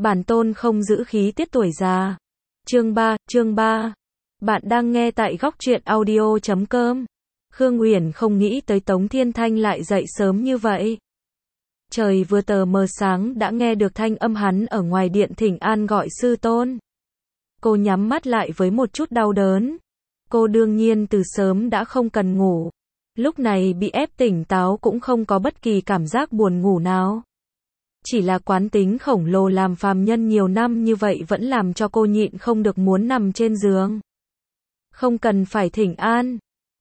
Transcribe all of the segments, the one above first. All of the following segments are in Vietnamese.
Bản tôn không giữ khí tiết tuổi già. Chương 3. Bạn đang nghe tại góc truyện audio.com. Khương Uyển không nghĩ tới Tống Thiên Thanh lại dậy sớm như vậy. Trời vừa tờ mờ sáng đã nghe được thanh âm hắn ở ngoài điện thỉnh an gọi sư tôn. Cô nhắm mắt lại với một chút đau đớn. Cô đương nhiên từ sớm đã không cần ngủ. Lúc này bị ép tỉnh táo cũng không có bất kỳ cảm giác buồn ngủ nào. Chỉ là quán tính khổng lồ làm phàm nhân nhiều năm như vậy vẫn làm cho cô nhịn không được muốn nằm trên giường. Không cần phải thỉnh an.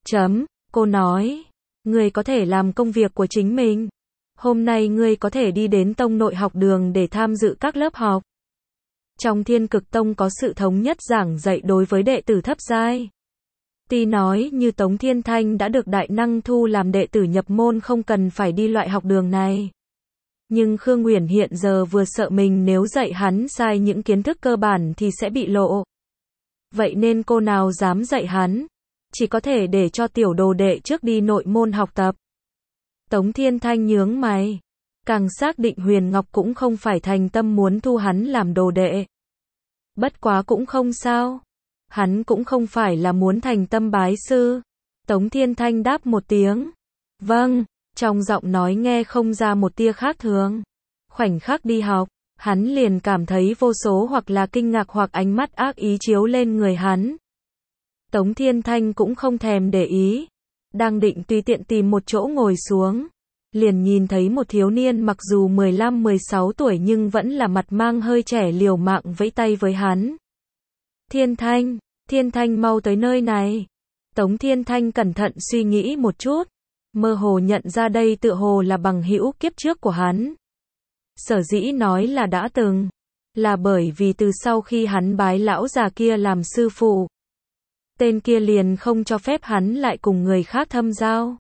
Cô nói. Ngươi có thể làm công việc của chính mình. Hôm nay ngươi có thể đi đến tông nội học đường để tham dự các lớp học. Trong Thiên Cực Tông có sự thống nhất giảng dạy đối với đệ tử thấp giai. Tuy nói như Tống Thiên Thanh đã được đại năng thu làm đệ tử nhập môn không cần phải đi loại học đường này. Nhưng Khương Uyển hiện giờ vừa sợ mình nếu dạy hắn sai những kiến thức cơ bản thì sẽ bị lộ. Vậy nên cô nào dám dạy hắn, chỉ có thể để cho tiểu đồ đệ trước đi nội môn học tập. Tống Thiên Thanh nhướng mày, càng xác định Huyền Ngọc cũng không phải thành tâm muốn thu hắn làm đồ đệ. Bất quá cũng không sao, hắn cũng không phải là muốn thành tâm bái sư. Tống Thiên Thanh đáp một tiếng, vâng. Trong giọng nói nghe không ra một tia khác thường. Khoảnh khắc đi học, hắn liền cảm thấy vô số hoặc là kinh ngạc hoặc ánh mắt ác ý chiếu lên người hắn. Tống Thiên Thanh cũng không thèm để ý. Đang định tùy tiện tìm một chỗ ngồi xuống. Liền nhìn thấy một thiếu niên mặc dù 15-16 tuổi nhưng vẫn là mặt mang hơi trẻ liều mạng vẫy tay với hắn. Thiên Thanh mau tới nơi này. Tống Thiên Thanh cẩn thận suy nghĩ một chút. Mơ hồ nhận ra đây tựa hồ là bằng hữu kiếp trước của hắn. Sở dĩ nói là đã từng, là bởi vì từ sau khi hắn bái lão già kia làm sư phụ, tên kia liền không cho phép hắn lại cùng người khác thâm giao.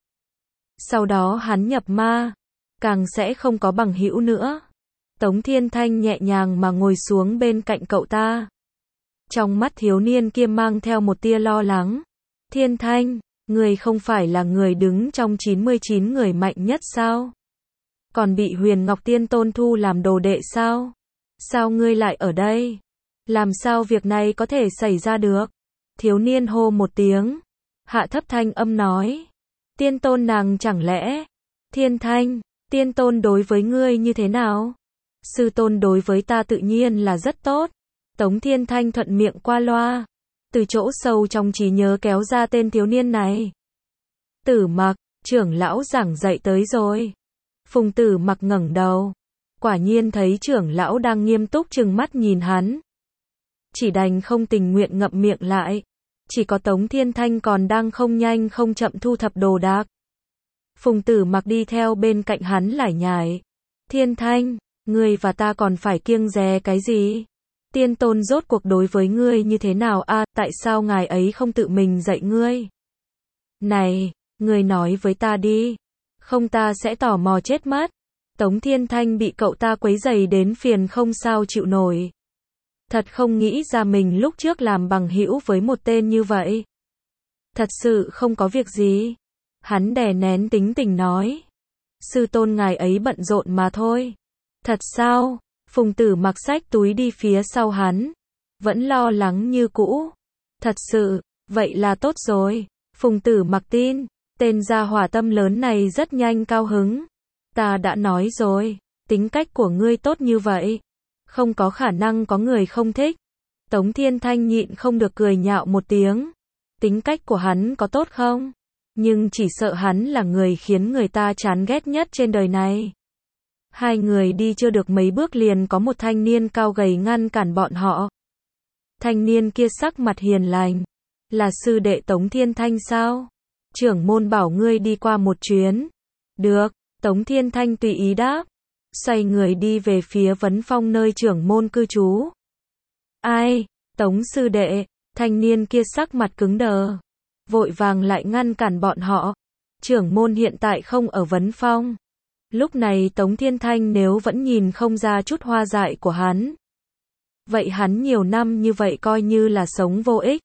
Sau đó hắn nhập ma, càng sẽ không có bằng hữu nữa. Tống Thiên Thanh nhẹ nhàng mà ngồi xuống bên cạnh cậu ta. Trong mắt thiếu niên kia mang theo một tia lo lắng. Thiên Thanh, ngươi không phải là người đứng trong 99 người mạnh nhất sao? Còn bị Huyền Ngọc Tiên Tôn thu làm đồ đệ sao? Sao ngươi lại ở đây? Làm sao việc này có thể xảy ra được? Thiếu niên hô một tiếng. Hạ thấp thanh âm nói. Tiên Tôn nàng chẳng lẽ? Thiên Thanh, Tiên Tôn đối với ngươi như thế nào? Sư Tôn đối với ta tự nhiên là rất tốt. Tống Thiên Thanh thuận miệng qua loa. Từ chỗ sâu trong trí nhớ kéo ra tên thiếu niên này. Tử Mặc, trưởng lão giảng dạy tới rồi. Phùng Tử Mặc ngẩng đầu. Quả nhiên thấy trưởng lão đang nghiêm túc trừng mắt nhìn hắn. Chỉ đành không tình nguyện ngậm miệng lại. Chỉ có Tống Thiên Thanh còn đang không nhanh không chậm thu thập đồ đạc. Phùng Tử Mặc đi theo bên cạnh hắn lải nhải. Thiên Thanh, ngươi và ta còn phải kiêng dè cái gì? Tiên Tôn rốt cuộc đối với ngươi như thế nào a? Tại sao ngài ấy không tự mình dạy ngươi? Này, ngươi nói với ta đi. Không ta sẽ tò mò chết mất. Tống Thiên Thanh bị cậu ta quấy rầy đến phiền không sao chịu nổi. Thật không nghĩ ra mình lúc trước làm bằng hữu với một tên như vậy. Thật sự không có việc gì. Hắn đè nén tính tình nói. Sư tôn ngài ấy bận rộn mà thôi. Thật sao? Phùng Tử Mặc xách túi đi phía sau hắn. Vẫn lo lắng như cũ. Thật sự, vậy là tốt rồi. Phùng Tử Mặc tin. Tên gia hỏa tâm lớn này rất nhanh cao hứng. Ta đã nói rồi. Tính cách của ngươi tốt như vậy. Không có khả năng có người không thích. Tống Thiên Thanh nhịn không được cười nhạo một tiếng. Tính cách của hắn có tốt không? Nhưng chỉ sợ hắn là người khiến người ta chán ghét nhất trên đời này. Hai người đi chưa được mấy bước liền có một thanh niên cao gầy ngăn cản bọn họ. Thanh niên kia sắc mặt hiền lành. Là sư đệ Tống Thiên Thanh sao? Trưởng môn bảo ngươi đi qua một chuyến. Được, Tống Thiên Thanh tùy ý đáp. Xoay người đi về phía Vấn Phong nơi trưởng môn cư trú. Ai? Tống sư đệ. Thanh niên kia sắc mặt cứng đờ. Vội vàng lại ngăn cản bọn họ. Trưởng môn hiện tại không ở Vấn Phong. Lúc này Tống Thiên Thanh nếu vẫn nhìn không ra chút hoa dại của hắn. Vậy hắn nhiều năm như vậy coi như là sống vô ích.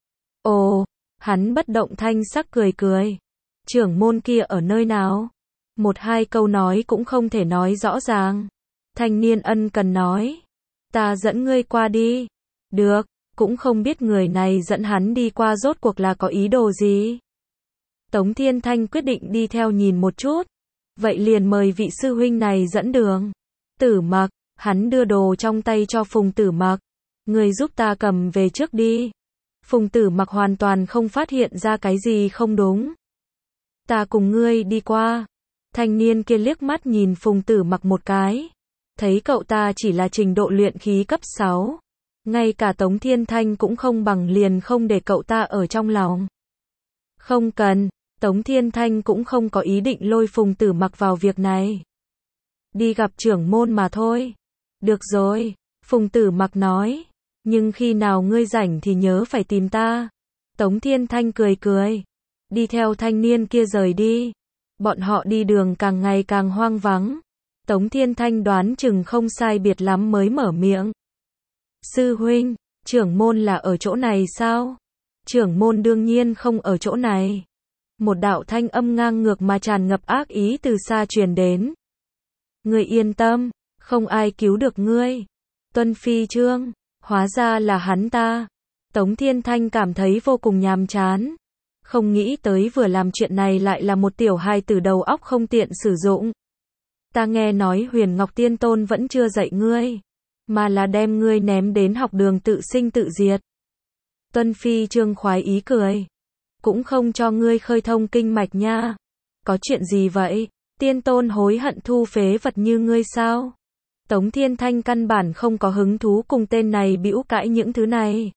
Ồ, hắn bất động thanh sắc cười cười. Trưởng môn kia ở nơi nào? Một hai câu nói cũng không thể nói rõ ràng. Thanh niên ân cần nói. Ta dẫn ngươi qua đi. Được, cũng không biết người này dẫn hắn đi qua rốt cuộc là có ý đồ gì. Tống Thiên Thanh quyết định đi theo nhìn một chút. Vậy liền mời vị sư huynh này dẫn đường. Tử Mặc, hắn đưa đồ trong tay cho Phùng Tử Mặc. Ngươi giúp ta cầm về trước đi. Phùng Tử Mặc hoàn toàn không phát hiện ra cái gì không đúng. Ta cùng ngươi đi qua. Thanh niên kia liếc mắt nhìn Phùng Tử Mặc một cái. Thấy cậu ta chỉ là trình độ luyện khí cấp 6. Ngay cả Tống Thiên Thanh cũng không bằng, liền không để cậu ta ở trong lòng. Không cần, Tống Thiên Thanh cũng không có ý định lôi Phùng Tử Mặc vào việc này. Đi gặp trưởng môn mà thôi. Được rồi, Phùng Tử Mặc nói. Nhưng khi nào ngươi rảnh thì nhớ phải tìm ta. Tống Thiên Thanh cười cười. Đi theo thanh niên kia rời đi. Bọn họ đi đường càng ngày càng hoang vắng. Tống Thiên Thanh đoán chừng không sai biệt lắm mới mở miệng. Sư huynh, trưởng môn là ở chỗ này sao? Trưởng môn đương nhiên không ở chỗ này. Một đạo thanh âm ngang ngược mà tràn ngập ác ý từ xa truyền đến. Ngươi yên tâm, không ai cứu được ngươi. Tuân Phi Trương, hóa ra là hắn ta. Tống Thiên Thanh cảm thấy vô cùng nhàm chán. Không nghĩ tới vừa làm chuyện này lại là một tiểu hài tử đầu óc không tiện sử dụng. Ta nghe nói Huyền Ngọc Tiên Tôn vẫn chưa dạy ngươi, mà là đem ngươi ném đến học đường tự sinh tự diệt. Tuân Phi Trương khoái ý cười. Cũng không cho ngươi khơi thông kinh mạch nha. Có chuyện gì vậy? Tiên Tôn hối hận thu phế vật như ngươi sao? Tống Thiên Thanh căn bản không có hứng thú cùng tên này bĩu cãi những thứ này.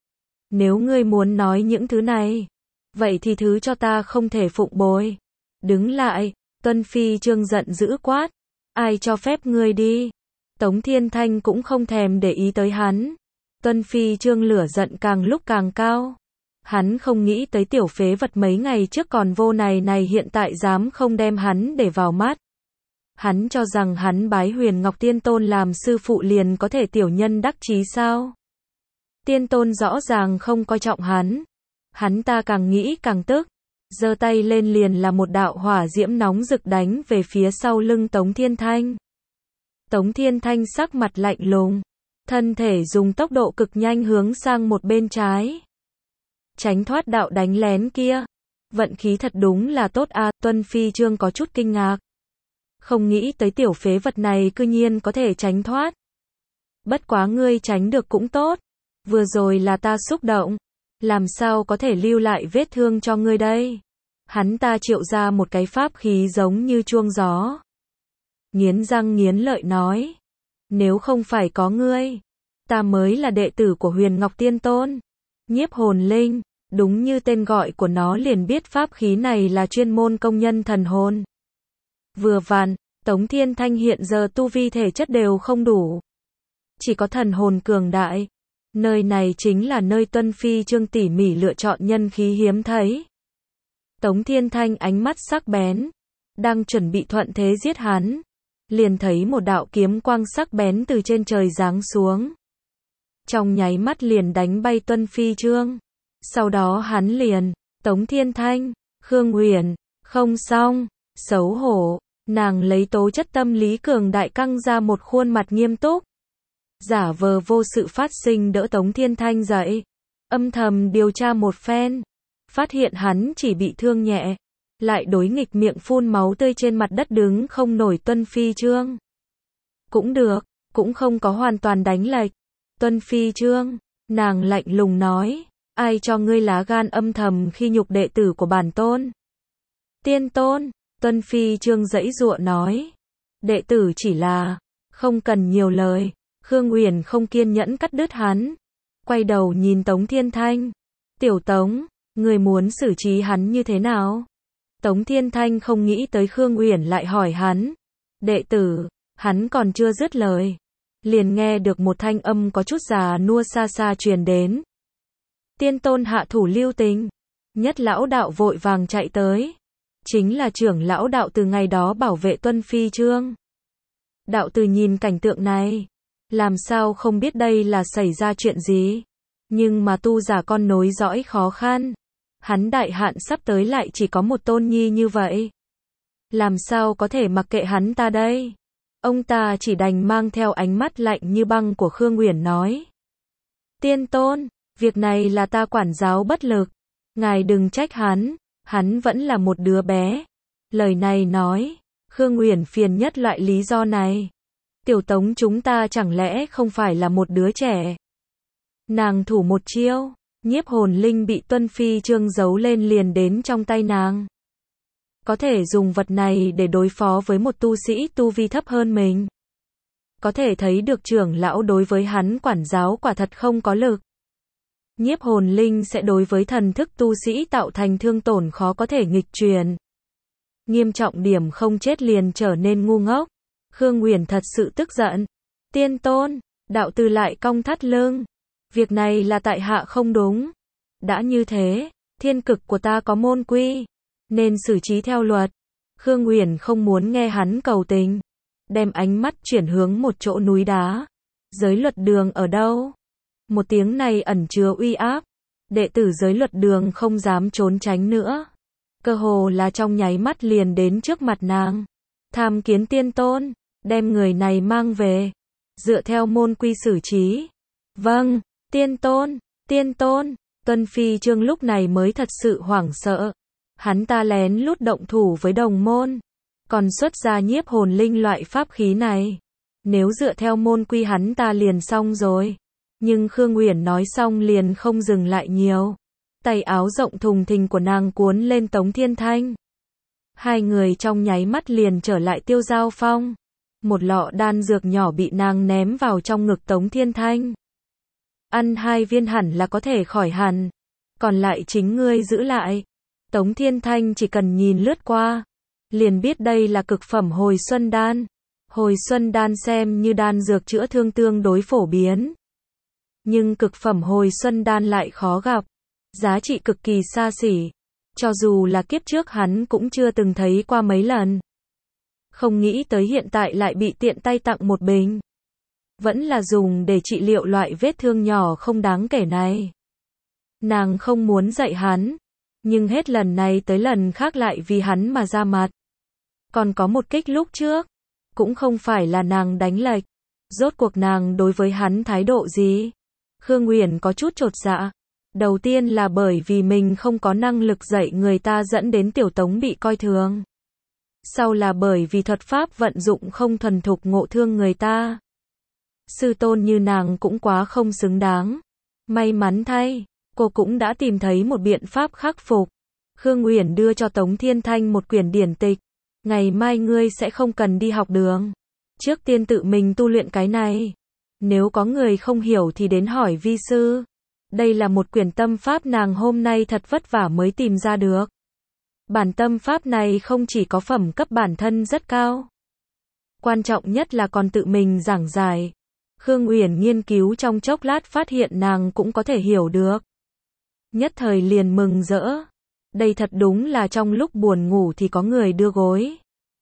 Nếu ngươi muốn nói những thứ này, vậy thì thứ cho ta không thể phụng bồi. Đứng lại, Tuân Phi Trương giận dữ quát. Ai cho phép ngươi đi? Tống Thiên Thanh cũng không thèm để ý tới hắn. Tuân Phi Trương lửa giận càng lúc càng cao. Hắn không nghĩ tới tiểu phế vật mấy ngày trước còn vô này hiện tại dám không đem hắn để vào mắt. Hắn cho rằng hắn bái Huyền Ngọc Tiên Tôn làm sư phụ liền có thể tiểu nhân đắc chí sao? Tiên Tôn rõ ràng không coi trọng hắn. Hắn ta càng nghĩ càng tức, giơ tay lên liền là một đạo hỏa diễm nóng rực đánh về phía sau lưng Tống Thiên Thanh. Tống Thiên Thanh sắc mặt lạnh lùng, thân thể dùng tốc độ cực nhanh hướng sang một bên trái. Tránh thoát đạo đánh lén kia. Vận khí thật đúng là tốt a. Tuân Phi Trương có chút kinh ngạc. Không nghĩ tới tiểu phế vật này cư nhiên có thể tránh thoát. Bất quá ngươi tránh được cũng tốt. Vừa rồi là ta xúc động. Làm sao có thể lưu lại vết thương cho ngươi đây? Hắn ta triệu ra một cái pháp khí giống như chuông gió. Nghiến răng nghiến lợi nói. Nếu không phải có ngươi, ta mới là đệ tử của Huyền Ngọc Tiên Tôn. Nhiếp hồn linh, đúng như tên gọi của nó liền biết pháp khí này là chuyên môn công nhân thần hồn. Vừa vặn, Tống Thiên Thanh hiện giờ tu vi thể chất đều không đủ. Chỉ có thần hồn cường đại. Nơi này chính là nơi Tuân Phi Trương tỉ mỉ lựa chọn nhân khí hiếm thấy. Tống Thiên Thanh ánh mắt sắc bén, đang chuẩn bị thuận thế giết hắn, liền thấy một đạo kiếm quang sắc bén từ trên trời giáng xuống. Trong nháy mắt liền đánh bay Tuân Phi Trương. Sau đó hắn liền, Tống Thiên Thanh, Khương Huyền, không xong, xấu hổ, nàng lấy tố chất tâm lý cường đại căng ra một khuôn mặt nghiêm túc. Giả vờ vô sự phát sinh đỡ Tống Thiên Thanh dậy, âm thầm điều tra một phen, phát hiện hắn chỉ bị thương nhẹ, lại đối nghịch miệng phun máu tươi trên mặt đất đứng không nổi Tuân Phi Trương. Cũng được, cũng không có hoàn toàn đánh lệch. Tuân Phi Trương, nàng lạnh lùng nói, ai cho ngươi lá gan âm thầm khi nhục đệ tử của bản tôn? Tiên Tôn, Tuân Phi Trương giãy giụa nói, đệ tử chỉ là, không cần nhiều lời. Khương Uyển không kiên nhẫn cắt đứt hắn, quay đầu nhìn Tống Thiên Thanh. Tiểu Tống, người muốn xử trí hắn như thế nào? Tống Thiên Thanh không nghĩ tới Khương Uyển lại hỏi hắn. Đệ tử, hắn còn chưa dứt lời, liền nghe được một thanh âm có chút già nua xa xa truyền đến. Tiên Tôn hạ thủ lưu tình. Nhất lão đạo vội vàng chạy tới. Chính là trưởng lão đạo từ ngày đó bảo vệ Tuân Phi Trương. Đạo từ nhìn cảnh tượng này, làm sao không biết đây là xảy ra chuyện gì. Nhưng mà tu giả con nối dõi khó khăn. Hắn đại hạn sắp tới lại chỉ có một tôn nhi như vậy. Làm sao có thể mặc kệ hắn ta đây? Ông ta chỉ đành mang theo ánh mắt lạnh như băng của Khương Uyển nói. Tiên tôn, việc này là ta quản giáo bất lực. Ngài đừng trách hắn vẫn là một đứa bé. Lời này nói, Khương Uyển phiền nhất loại lý do này. Tiểu Tống chúng ta chẳng lẽ không phải là một đứa trẻ. Nàng thủ một chiêu, nhiếp hồn linh bị Tuân Phi Chương giấu lên liền đến trong tay nàng. Có thể dùng vật này để đối phó với một tu sĩ tu vi thấp hơn mình. Có thể thấy được trưởng lão đối với hắn quản giáo quả thật không có lực. Nhiếp hồn linh sẽ đối với thần thức tu sĩ tạo thành thương tổn khó có thể nghịch truyền. Nghiêm trọng điểm không chết liền trở nên ngu ngốc. Khương Uyển thật sự tức giận. Tiên tôn, đạo từ lại cong thắt lưng. Việc này là tại hạ không đúng. Đã như thế, thiên cực của ta có môn quy, nên xử trí theo luật. Khương Uyển không muốn nghe hắn cầu tình, đem ánh mắt chuyển hướng một chỗ núi đá. Giới luật đường ở đâu? Một tiếng này ẩn chứa uy áp. Đệ tử giới luật đường không dám trốn tránh nữa. Cơ hồ là trong nháy mắt liền đến trước mặt nàng. Tham kiến tiên tôn, đem người này mang về. Dựa theo môn quy xử trí. Vâng, tiên tôn, tiên tôn. Tuân Phi Chương lúc này mới thật sự hoảng sợ. Hắn ta lén lút động thủ với đồng môn. Còn xuất ra nhiếp hồn linh loại pháp khí này. Nếu dựa theo môn quy hắn ta liền xong rồi. Nhưng Khương Uyển nói xong liền không dừng lại nhiều. Tay áo rộng thùng thình của nàng cuốn lên Tống Thiên Thanh. Hai người trong nháy mắt liền trở lại Tiêu Giao Phong. Một lọ đan dược nhỏ bị nàng ném vào trong ngực Tống Thiên Thanh. Ăn 2 viên hẳn là có thể khỏi hẳn. Còn lại chính ngươi giữ lại. Tống Thiên Thanh chỉ cần nhìn lướt qua. Liền biết đây là cực phẩm hồi xuân đan. Hồi xuân đan xem như đan dược chữa thương tương đối phổ biến. Nhưng cực phẩm hồi xuân đan lại khó gặp. Giá trị cực kỳ xa xỉ. Cho dù là kiếp trước hắn cũng chưa từng thấy qua mấy lần. Không nghĩ tới hiện tại lại bị tiện tay tặng một bình. Vẫn là dùng để trị liệu loại vết thương nhỏ không đáng kể này. Nàng không muốn dạy hắn. Nhưng hết lần này tới lần khác lại vì hắn mà ra mặt. Còn có một kích lúc trước. Cũng không phải là nàng đánh lệch. Rốt cuộc nàng đối với hắn thái độ gì? Khương Uyển có chút chột dạ. Đầu tiên là bởi vì mình không có năng lực dạy người ta dẫn đến Tiểu Tống bị coi thường. Sau là bởi vì thuật pháp vận dụng không thuần thục ngộ thương người ta. Sư tôn như nàng cũng quá không xứng đáng. May mắn thay, cô cũng đã tìm thấy một biện pháp khắc phục. Khương Uyển đưa cho Tống Thiên Thanh một quyển điển tịch. Ngày mai ngươi sẽ không cần đi học đường. Trước tiên tự mình tu luyện cái này. Nếu có người không hiểu thì đến hỏi vi sư. Đây là một quyển tâm pháp nàng hôm nay thật vất vả mới tìm ra được. Bản tâm pháp này không chỉ có phẩm cấp bản thân rất cao. Quan trọng nhất là còn tự mình giảng giải. Khương Uyển nghiên cứu trong chốc lát phát hiện nàng cũng có thể hiểu được. Nhất thời liền mừng rỡ. Đây thật đúng là trong lúc buồn ngủ thì có người đưa gối.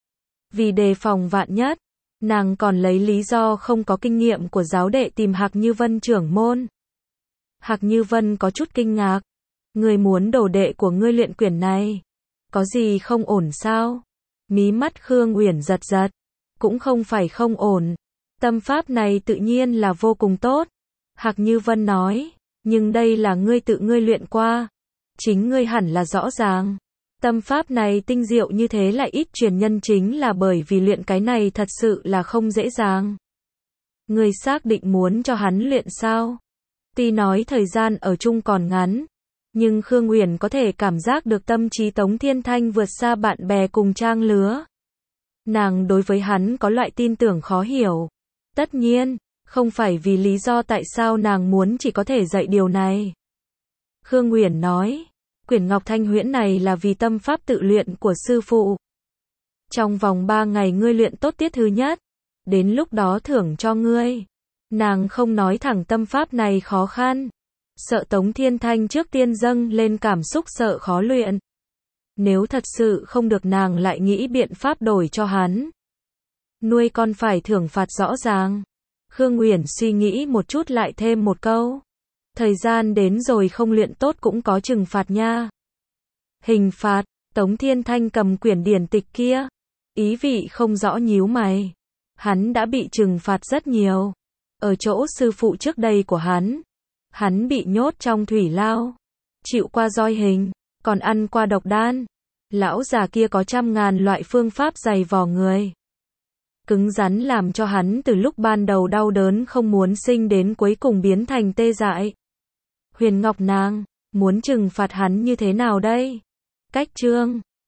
Vì đề phòng vạn nhất, nàng còn lấy lý do không có kinh nghiệm của giáo đệ tìm Hạc Như Vân trưởng môn. Hạc Như Vân có chút kinh ngạc. Ngươi muốn đồ đệ của ngươi luyện quyển này. Có gì không ổn sao? Mí mắt Khương Uyển giật giật. Cũng không phải không ổn. Tâm pháp này tự nhiên là vô cùng tốt. Hạc Như Vân nói. Nhưng đây là ngươi tự ngươi luyện qua. Chính ngươi hẳn là rõ ràng. Tâm pháp này tinh diệu như thế lại ít truyền nhân chính là bởi vì luyện cái này thật sự là không dễ dàng. Ngươi xác định muốn cho hắn luyện sao? Tuy nói thời gian ở chung còn ngắn, nhưng Khương Uyển có thể cảm giác được tâm trí Tống Thiên Thanh vượt xa bạn bè cùng trang lứa. Nàng đối với hắn có loại tin tưởng khó hiểu. Tất nhiên, không phải vì lý do tại sao nàng muốn chỉ có thể dạy điều này. Khương Uyển nói, quyển Ngọc Thanh Huyễn này là vì tâm pháp tự luyện của sư phụ. Trong vòng 3 ngày ngươi luyện tốt tiết thứ nhất, đến lúc đó thưởng cho ngươi. Nàng không nói thẳng tâm pháp này khó khăn. Sợ Tống Thiên Thanh trước tiên dâng lên cảm xúc sợ khó luyện. Nếu thật sự không được nàng lại nghĩ biện pháp đổi cho hắn. Nuôi con phải thưởng phạt rõ ràng. Khương Uyển suy nghĩ một chút lại thêm một câu. Thời gian đến rồi không luyện tốt cũng có trừng phạt nha. Hình phạt, Tống Thiên Thanh cầm quyển điển tịch kia. Ý vị không rõ nhíu mày. Hắn đã bị trừng phạt rất nhiều. Ở chỗ sư phụ trước đây của hắn bị nhốt trong thủy lao, chịu qua roi hình, còn ăn qua độc đan. Lão già kia có trăm ngàn loại phương pháp dày vò người. Cứng rắn làm cho hắn từ lúc ban đầu đau đớn không muốn sinh đến cuối cùng biến thành tê dại. Huyền Ngọc nàng, muốn trừng phạt hắn như thế nào đây? Cách chương